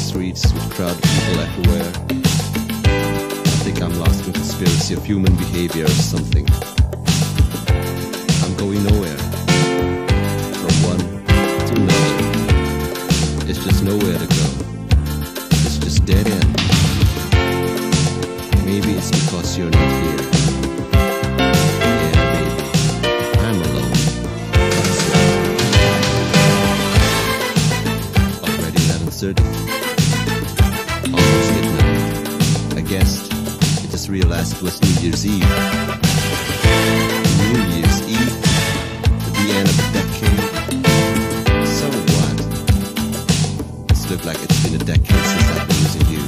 streets with crowded people everywhere. I think I'm lost in conspiracy of human behavior or something. I'm going nowhere. From one to another. It's just nowhere to go. It's just dead end. Maybe it's because you're not here. Yeah, maybe. I'm alone. That's right. Already 11:30. Almost midnight. I guessed. I just realized it was New Year's Eve. New Year's Eve? At the end of the decade? So what? It's looked like it's been a decade since I've been losing you.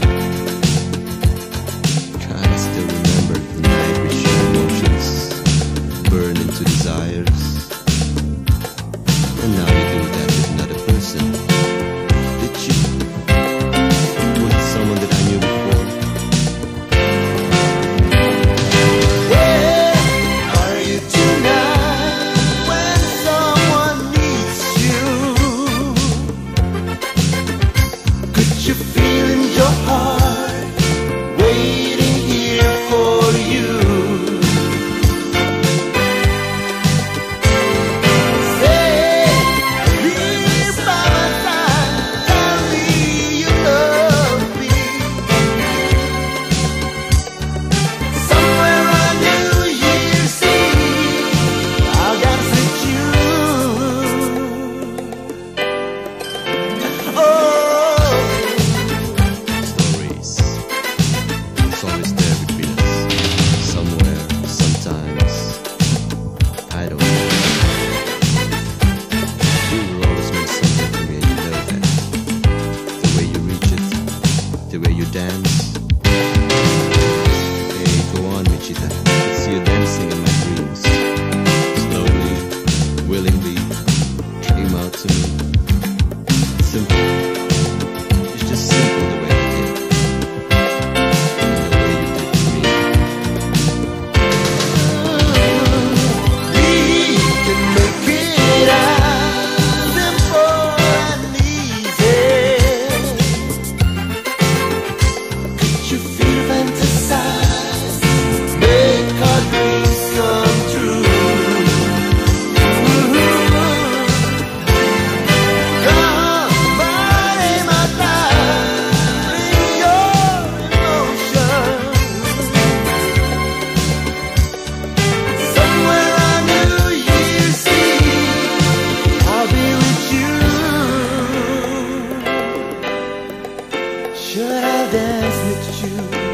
God, I still remember the night we shared emotions, burn into desires. And now you do that with another person. Did you? With someone that I knew before? Where are you tonight when someone needs you? Could you feel in your heart waiting here for you? Say, please by my side, tell me you love me. Somewhere on New Year's Eve, I'll dance with you. Oh, Stories. It's always there between us. Somewhere, sometimes. I don't know. You will always mean something to me, and you know that. The way you reach it, the way you dance. Hey, go on, Michita. I see you dancing in my dreams. Slowly, willingly, came out to me. Simple. It's just simple the way you did. And the way you did to me. we can make it out simple and easy. Could you feel fantasize, make our dreams come true? Come, body, my time, bring your emotions. Somewhere on New Year's Eve, I'll be with you. Should I dance with you?